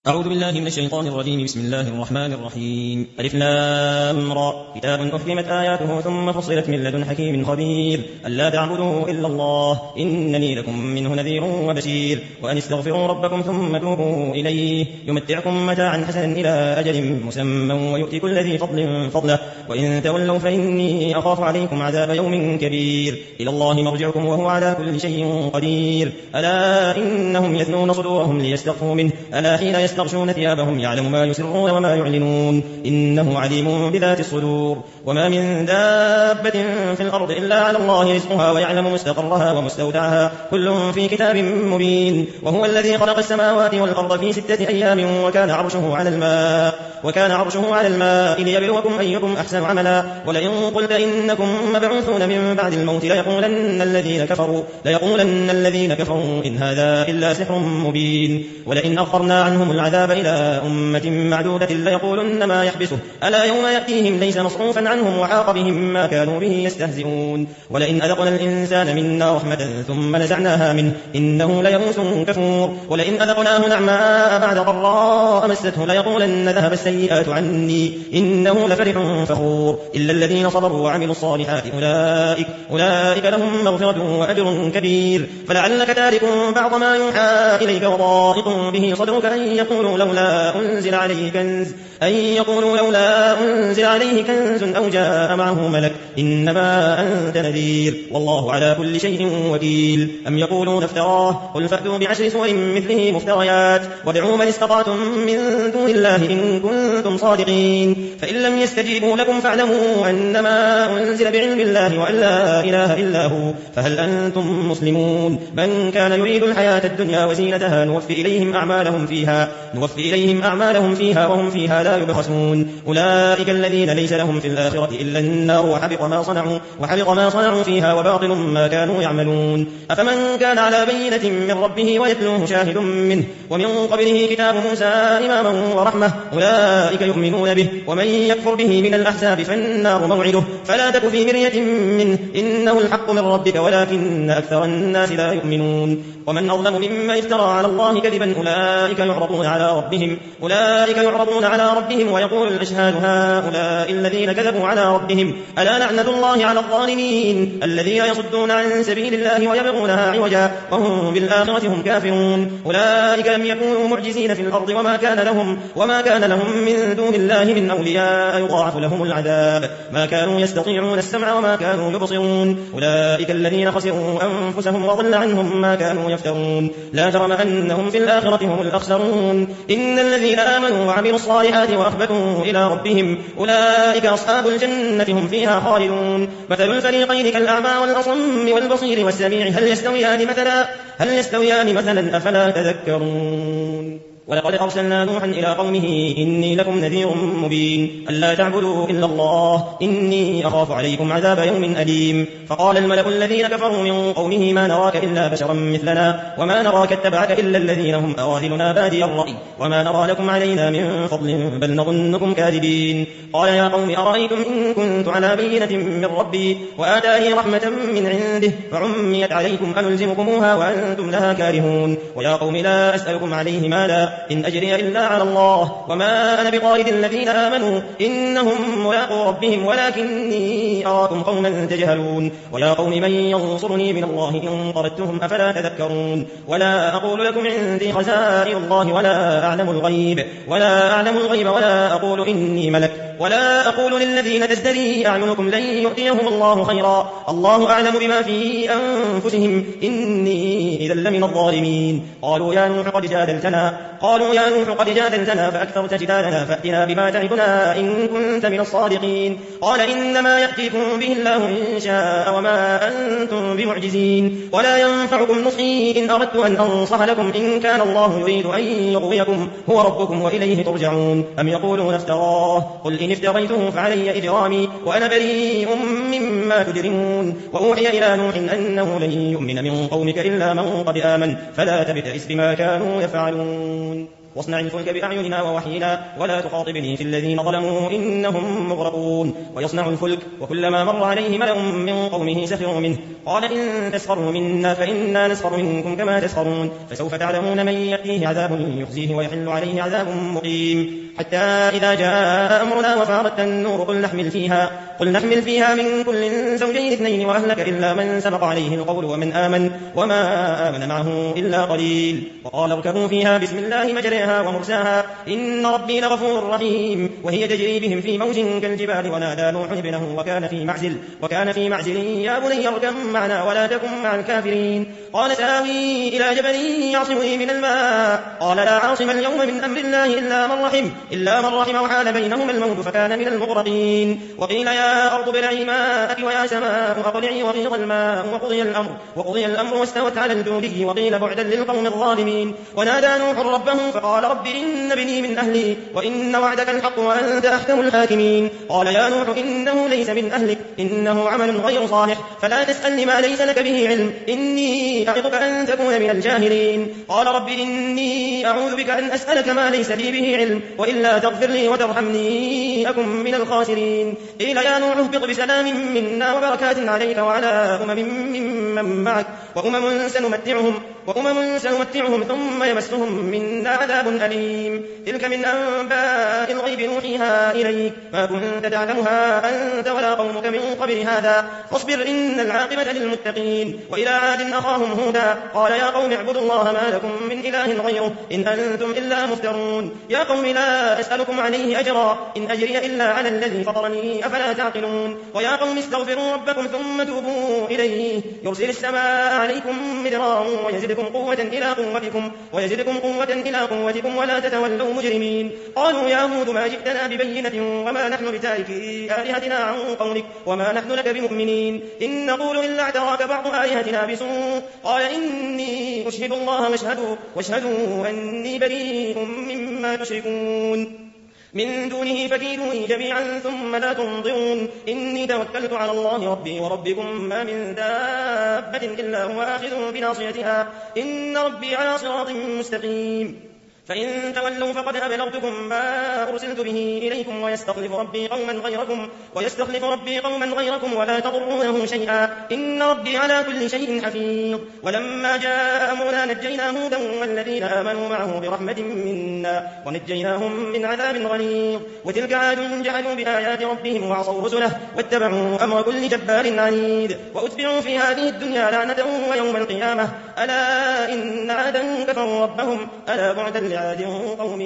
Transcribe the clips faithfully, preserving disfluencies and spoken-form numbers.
أعوذ بالله من الشيطان الرجيم. بسم الله الرحمن الرحيم. ألف لام را. كتاب أحكمت آياته ثم فصلت من لدن حكيم خبير. ألا تعبدوا إلا الله إنني لكم منه نذير وبشير. وأن استغفروا ربكم ثم توبوا إليه يمتعكم متاعا حسنا إلى أجل مسمى ويؤتي كل ذي فضل فضله. وإن تولوا فإني أخاف عليكم عذاب يوم كبير. إلى الله مرجعكم وهو على كل شيء قدير. ألا إنهم يثنون صدورهم ليستخفوا منه ألا حين يستغشون ثيابهم يعلم ما يسرون وما يعلنون إنه عليم بذات الصدور. وما من دابة في الأرض إلا على الله رزقها ويعلم مستقرها ومستودعها كل في كتاب مبين. وهو الذي خلق السماوات والأرض في ستة أيام وكان عرشه على الماء وكان عرشه على الماء ليبلوكم أيكم أحسن عملا. ولئن قلت إنكم مبعوثون من بعد الموت ليقولن الذين كفروا ليقولن الذين كفروا إن هذا إلا سحر مبين. ولئن أخرنا عنهم العذاب إلى أمة معدودة ليقولن ما يحبسه ألا يوم يأتيهم ليس مصروفا عنهم وحاق بهم ما كانوا به يستهزئون. ولئن أذقنا الإنسان منا رحمة ثم نزعناها منه إنه ليئوس كفور. ولئن أذقناه نعماء بعد ضراء مسته ليقولن ذهب السيئات عني إنه لفرح فخور. إلا الذين صبروا وعملوا الصالحات أولئك, أولئك لهم مغفرة وأجر كبير. فلعلك تارك بعض ما يوحى إليك وضائق به صدرك أن يقولوا لولا أنزل عليه كنز أن يقولوا لولا أنزل عليه كنز أو جاء معه ملك إنما أنت نذير والله على كل شيء وكيل. أم يقولون افتراه قل فأتوا بعشر سور مثله مفتريات وادعوا من استطعتم من دون الله إن كنتم صادقين. فإن لم يستجيبوا لكم فاعلموا أنما أنزل بعلم الله وأن لا إله إلا هو فهل أنتم مسلمون. من كان يريد الحياة الدنيا وزينتها نوفي إليهم أعمالهم فيها نوفي إليهم أعمالهم فيها وهم فيها لا يبخسون. أولئك الذين ليس لهم في الآخرة إلا النار وحبط ما صنعوا وحبط ما صنعوا فيها وباطل ما كانوا يعملون. أفمن كان على بينة من ربه ويتلوه شاهد منه ومن قبله كتاب موسى إماما ورحمة أولئك يؤمنون به. ومن يكفر به من الأحزاب فالنار موعده فلا تك في مرية منه إنه الحق من ربك ولكن أكثر الناس لا يؤمنون. ومن أظلم ممن افترى على الله كذبا أولئك يعرضون على ربهم أولئك يعرضون على ربهم ويقول الأشهاد هؤلاء الذين كذبوا على ربهم ألا لعنة الله على الظالمين الذين يصدون عن سبيل الله ويبغونها عوجا وهم بالآخرة هم كافرون. أولئك لم يكونوا معجزين في الأرض وما كان لهم وما كان لهم من دون الله من أولياء يضاعف لهم العذاب ما كانوا يستطيعون السمع وما كانوا يبصرون. أولئك الذين خسروا أنفسهم وضل عنهم ما كانوا يفترون. لا جرم أنهم في الآخرة هم الأخسرون. إن الذين آمنوا وعملوا الصالحات وأخبتوا إلى ربهم أولئك أصحاب الجنة هم فيها خالدون. مثل الفريقين كالأعمى والأصم والبصير والسميع هل يستويان مثلا هل يستويان مثلا أفلا تذكرون. ولقد أرسلنا نوحا إلى قومه إني لكم نذير مبين ألا تعبدوا إلا الله إني أخاف عليكم عذاب يوم أليم. فقال الملأ الذين كفروا من قومه ما نراك إلا بشرا مثلنا وما نراك اتبعك إلا الذين هم أراذلنا بادي الرأي وما نرى لكم علينا من فضل بل نظنكم كاذبين. قال يا قوم أرأيتم إن كنت على بينة من ربي وآتاني رحمة من عنده فعميت عليكم أنلزمكموها وأنتم لها كارهون. ويا قوم لا أسألكم عليه مالا إن أجري إلا على الله وما أنا بطارد الذين آمنوا إنهم ملاقو ربهم ولكني أراكم قوما تجهلون. ويا قوم من ينصرني من الله إن طردتهم أفلا تذكرون. ولا أقول لكم عندي خزائن الله ولا أعلم الغيب ولا أعلم الغيب ولا أقول إني ملك ولا أقول للذين تزدري أعينكم لن يؤتيهم الله خيرا الله أعلم بما في أنفسهم إني إذا لمن الظالمين. قالوا يا نوح قد جادلتنا قالوا يا نوح قد جادلتنا فأكثرت جدالنا فأتنا بما تعدنا إن كنت من الصادقين. قال إنما يأتيكم به الله إن شاء وما أنتم بمعجزين ولا ينفعكم نصحي إن أردت أن أنصح لكم إن كان الله يريد أن يغويكم هو ربكم وإليه ترجعون. أم يقولون افتراه قل إن افتريته فعلي إجرامي وأنا بريء مما تجرمون. وأوحي إلى نوح أنه لن يؤمن من قومك إلا من قد آمن فلا تبتئس بما كانوا يفعلون. واصنع الفلك بأعيننا ووحينا ولا تخاطبني في الذين ظلموا إنهم مغرقون ويصنع الفلك وكلما مر عليه ملأ من قومه سخروا منه قال إن تسخروا منا فإنا نسخر منكم كما تسخرون فسوف تعلمون من يأتيه عذاب يخزيه ويحل عليه عذاب مقيم حتى إذا جاء أمرنا وفارت النور قل نحمل فيها قل نحمل فيها من كل زوجين اثنين وأهلك إلا من سبق عليه القول ومن آمن وما آمن معه إلا قليل وقال اركبوا فيها بسم الله مجريها ومرساها إن ربي لغفور رحيم وهي تجري بهم في موج كالجبال ونادى نوح ابنه وكان في معزل وكان في معزل يا بني اركب معنا ولا تكن مع الكافرين قال سآوي إلى جبل يعصمني من الماء قال لا عاصم اليوم من أمر الله إلا من رحم إلا من رحم وحال بينهما الموت فكان من المغرقين وقيل يا أرض ابلعي ماءك ويا سماء أقلعي وغيض الماء وقضي الأمر وقضي الأمر واستوت على الجودي وقيل بعدا للقوم الظالمين ونادى نوح ربه فقال رب إن ابني من أهلي وإن وعدك الحق وأنت أحكم الحاكمين قال يا نوح إنه ليس من أهلك إنه عمل غير صالح فلا تسألني ما ليس لك به علم إني أعظك أن تكون من الجاهلين قال رب إني أعوذ بك أن أسألك ما ليس لي به علم وإلا تغفر لي وترحمني أكن من الخاسرين قيل يا نوح اهبط بسلام منا وبركات عليك وعلى أمم ممن معك وأمم سنمتعهم وأمم سنمتعهم ثم يمسهم منا عذاب أليم تلك من أنباء الغيب نوحيها إليك ما كنت تعلمها أنت ولا قومك من قبل هذا فاصبر إن العاقبة للمتقين وإلى عاد أخاهم هودا قال يا قوم اعبدوا الله ما لكم من إله غيره إن أنتم إلا مفترون يا قوم لا أسألكم عليه أجرا إن أجري إلا على الذي فطرني أفلا تعقلون ويا قوم استغفروا ربكم ثم توبوا إليه يرسل السماء عليكم مدرارا ويزدكم قوة إلى قوتكم ويزدكم قوة إلى قوتكم ولا تتولوا مجرمين قالوا يا هود ما جئتنا ببينة وما نحن بتاركي آلهتنا عن قولك وما نحن لك بمؤمنين إن نقول إلا اعتراك بعض آلهتنا بسوء قال إني أشهد الله واشهدوا, واشهدوا أني بريء مما تشركون من دونه فكيدوني جميعا ثم لا تنظرون إني توكلت على الله ربي وربكم ما من دابة إلا هو آخذ بناصيتها إن ربي على صراط مستقيم فإن تولوا فقد أبلغتكم ما أرسلت به إليكم ويستخلف ربي قوما غيركم ويستخلف ربي قوما غيركم ولا تضرونه شيئا إن ربي على كل شيء حفيظ ولما جاء أمرنا نجينا هودا والذين آمنوا معه برحمة منا ونجيناهم من عذاب غليظ وتلك عاد جحدوا بآيات ربهم وعصوا رسله واتبعوا أمر كل جبار عنيد وأتبعوا في هذه الدنيا لعنة ويوم القيامة ألا إن عادا كفروا ربهم ألا بعدا عاد قوم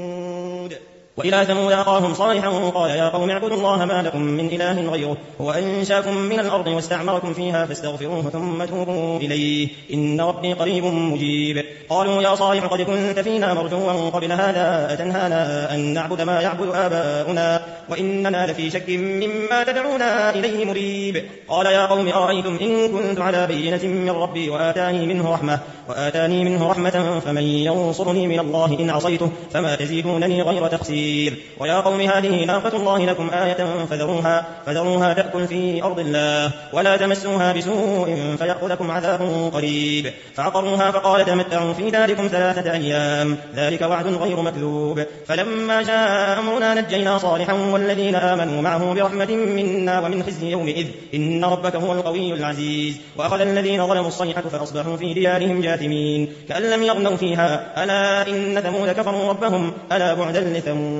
هود وإلى ثمود أخاهم صالحا قال يا قوم اعبدوا الله ما لكم من إله غيره هو أنشاكم من الأرض واستعمركم فيها فاستغفروه ثم توبوا إليه إن ربي قريب مجيب قالوا يا صالح قد كنت فينا مرجوا قبل هذا أتنهانا أن نعبد ما يعبد آباؤنا وإننا لفي شك مما تدعونا إليه مريب قال يا قوم أرأيتم إن كنت على بينة من ربي وآتاني منه رحمة وآتاني منه رحمة فمن ينصرني من الله إن عصيته فما تزيدونني غير تخسير ويا قوم هذه ناقة الله لكم آية فذروها, فذروها تأكل في أرض الله ولا تمسوها بسوء فيأخذكم عذاب قريب فعقروها فقال تمتعوا في داركم ثلاثة أيام ذلك وعد غير مكذوب فلما جاء أمرنا نجينا صالحا والذين آمنوا معه برحمة منا ومن خزي يومئذ إن ربك هو القوي العزيز وأخذ الذين ظلموا الصيحة فأصبحوا في ديارهم جاثمين كأن لم يغنوا فيها ألا إن ثمود كفروا ربهم ألا بعدا لثمود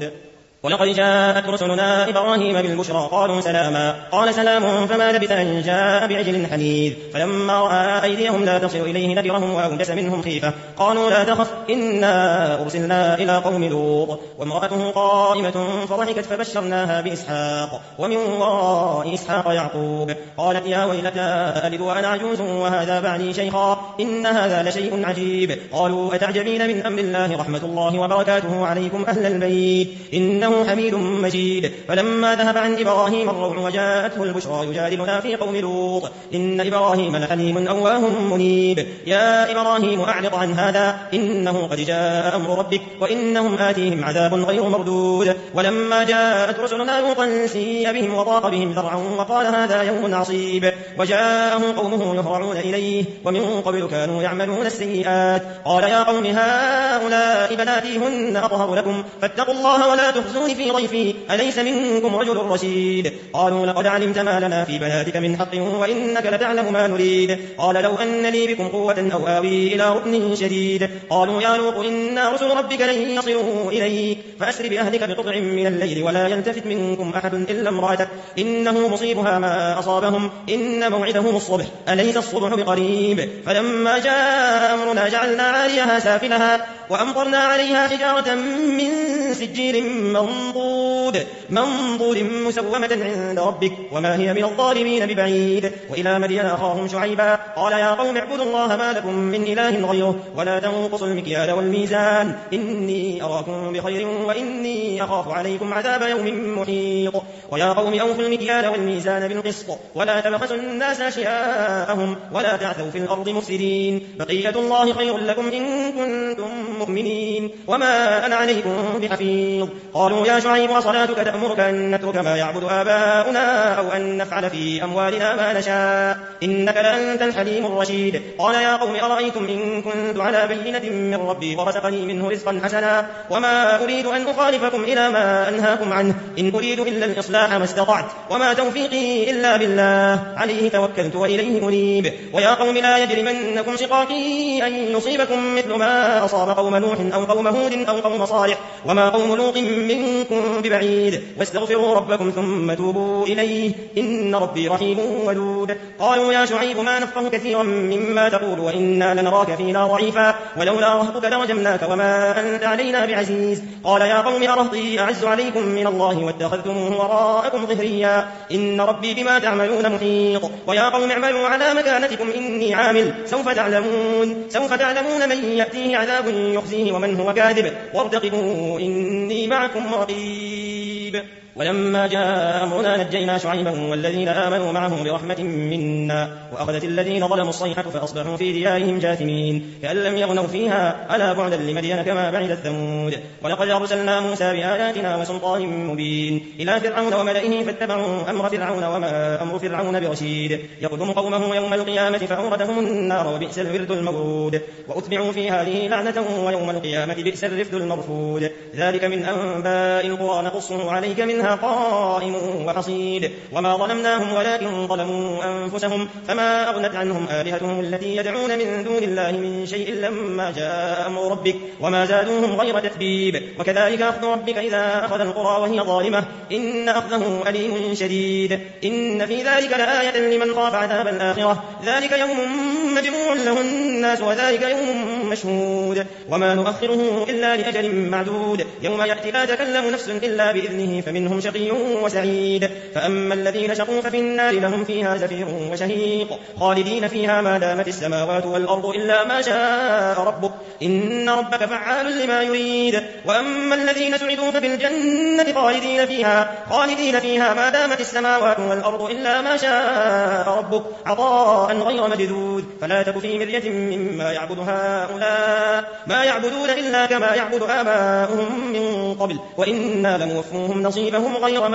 ولقد جاءت رسلنا إبراهيم بالبشرى قالوا سلاما قال سلام فما لبث أن جاء بعجل حنيذ فلما رأى أيديهم لا تصل إليه نكرهم وأوجس منهم خيفة قالوا لا تخف إنا أرسلنا إلى قوم لوط وامرأته قائمة فضحكت فبشرناها بإسحاق ومن وراء إسحاق يعقوب قالت يا ويلتى ألد وأنا عجوز وهذا بعلي شيخا إن هذا لشيء عجيب قالوا أتعجبين من أمر الله رحمة الله وبركاته عليكم أهل البيت إن إنه حميد مجيد. فلما ذهب عن إبراهيم الروع وجاءته البشرى يجادلنا في قوم لوط إن إبراهيم لحليم أواه منيب. يا إبراهيم أعرض عن هذا إنه قد جاء أمر ربك وإنهم آتيهم عذاب غير مردود. ولما جاءت رسلنا لوطا سيء بهم وضاق بهم ذرعا وقال هذا يوم عصيب وجاءه قومه يهرعون إليه ومن قبل كانوا يعملون السيئات. قال يا قوم هؤلاء بناتي هن أطهر لكم فاتقوا الله ولا تخزوني في ضيفي أليس منكم رجل رشيد. قالوا لقد علمت ما لنا في بناتك من حق وإنك لتعلم ما نريد. قال لو أن لي بكم قوة أو آوي إلى ركن شديد. قالوا يا لوط إنا رسل ربك لن يصلوا إليك فأسر بأهلك بقطع من الليل ولا يلتفت منكم أحد إلا امرأتك إنه مصيبها ما أصابهم إن موعدهم الصبح أليس الصبح بقريب. فلما جاء أمرنا جعلنا عاليها سافلها وأمطرنا عليها حجارة من سجيل منضود منضود مسومة عند ربك وما هي من الظالمين ببعيد. وإلى مدين أخاهم شعيبا قال يا قوم اعبدوا الله ما لكم من إله غيره ولا تنقصوا المكيال والميزان إني أراكم بخير وإني أخاف عليكم عذاب يوم محيط. ويا قوم أوفوا المكيال والميزان بالقسط ولا تبخسوا الناس أشياءهم ولا تعثوا في الأرض مفسدين بقية الله خير لكم إن كنتم مؤمنين وما أنا عليكم بحفيظ. قالوا يا شعيب وصلاتك تأمرك أن نترك ما يعبد آباؤنا أو أن نفعل في أموالنا ما نشاء إنك لأنت الحليم الرشيد. قال يا قوم أرأيتم إن كنت على بينة من ربي ورزقني منه رزقا حسنا وما أريد أن أخالفكم إلى ما أنهاكم عنه إن أريد إلا الإصلاح ما استطعت وما توفيقي إلا بالله عليه توكلت وإليه أنيب. ويا قوم لا يجرمنكم شقاقي أن يصيبكم مثل ما أصاب قوم نوح أو قوم هود أو قوم صالح وما قوم لوط منكم ببعيد واستغفروا ربكم ثم توبوا إليه إن ربي رحيم ودود. قالوا يا شعيب ما نفقه كثيرا مما تقول وإنا لنراك فينا ضعيفا ولولا رهطك لرجمناك وما أنت علينا بعزيز. قال يا قوم أرهطي أعز عليكم من الله واتخذتموه وراءكم ظهريا إن ربي بما تعملون محيط. ويا قوم اعملوا على مكانتكم إني عامل سوف تعلمون سوف تعلمون من يأتيه عذاب يخزيه ومن هو كاذب وارتقبوا إني معكم رقيب. ولما جاء أمرنا نجينا شعيبا والذين آمنوا معه برحمة منا وأخذت الذين ظلموا الصيحة فأصبحوا في ديارهم جاثمين كأن لم يغنوا فيها ألا بعدا لمدين كما بعدت ثمود. ولقد أرسلنا موسى بآياتنا وسلطان مبين إلى فرعون وملئه فاتبعوا أمر فرعون وما أمر فرعون برشيد يقدم قومه يوم القيامة فأورثهم النار وبئس الورد المورود وأتبعوا في هذه لعنة ويوم القيامة بئس الرفد المرفود. ذلك من أنباء القرى نقصه عليك منها قائم وحصيد وما ظلمناهم ولكن ظلموا أنفسهم فما أغنت عنهم آلهتهم التي يدعون من دون الله من شيء لما جاء أمر ربك وما زادوهم غير تتبيب. وكذلك أخذ ربك إذا أخذ القرى وهي ظالمة إن أخذه أليم شديد إن في ذلك لآية لمن خاف عذاب الآخرة ذلك يوم مجموع له الناس وذلك يوم مشهود وما نؤخره إلا لأجل معدود يوم يأتي لا تكلم نفس إلا بإذنه فمنهم شقي وسعيد. فأما الذين شقوا ففي النار لهم فيها زفير وشهيق خالدين فيها ما دامت السماوات والأرض إلا ما شاء ربك إن ربك فعال لما يريد. وأما الذين سعدوا ففي الجنة خالدين فيها خالدين فيها ما دامت السماوات والأرض إلا ما شاء ربك عطاء غير مجدود. فلا تك في مرية مما يعبد هؤلاء ما يعبدون إلا كما يعبد آباؤهم من قبل وإنا لموفوهم نصيبهم غير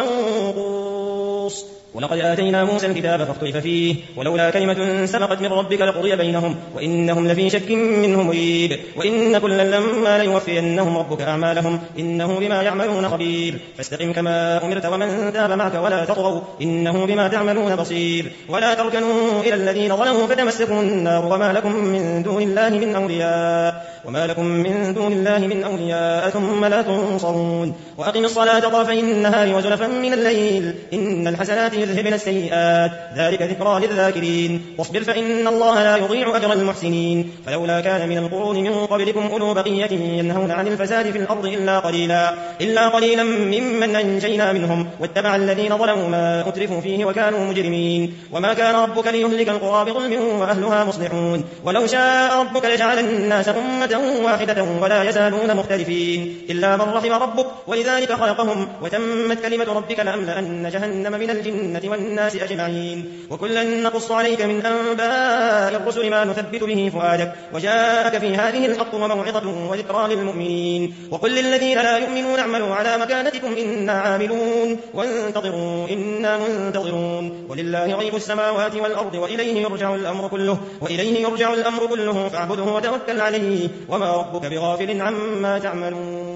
منقوص. ولقد آتينا موسى الكتاب فاختلف فيه ولولا كلمة سبقت من ربك لقضي بينهم وإنهم لفي شك منه مريب. وإن كلا لما ليوفينهم ربك أعمالهم إنه بما يعملون خبير. فاستقم كما أمرت ومن تاب معك ولا تطغوا إنه بما تعملون بصير. ولا تركنوا إلى الذين ظلموا فتمسكوا النار وما لكم من دون الله من أولياء وما لكم من دون الله من أولياء ثم لا تنصرون. وأقم الصلاة طرفي النهار وزلفا من الليل إن الحسنات يذهبن السيئات ذلك ذكرى للذاكرين. واصبر فإن الله لا يضيع أجر المحسنين. فلولا كان من القرون من قبلكم أولو بقية ينهون عن الفساد في الأرض إلا قليلا إلا قليلا ممن أنجينا منهم واتبع الذين ظلموا ما أترفوا فيه وكانوا مجرمين. وما كان ربك ليهلك القرى بظلم وأهلها مصلحون ولو شاء ربك لجعل الناس أمة واحدة ولا يزالون مختلفين إلا من رحم ربك ولذلك خلقهم وتمت كلمة ربك لأملأن جهنم من الجنة والناس أجمعين وكلا نقص عليك من أنباء الرسل ما نثبت به فؤادك وجاءك في هذه الحق وموعظة وذكرى للمؤمنين وقل للذين لا يؤمنون اعملوا على مكانتكم إنا عاملون وانتظروا إنا منتظرون ولله غيب السماوات والأرض وإليه يرجع الأمر كله وإليه يرجع الأمر كله فاعبده وتوكل عليه وما ربك بغافل عما تعملون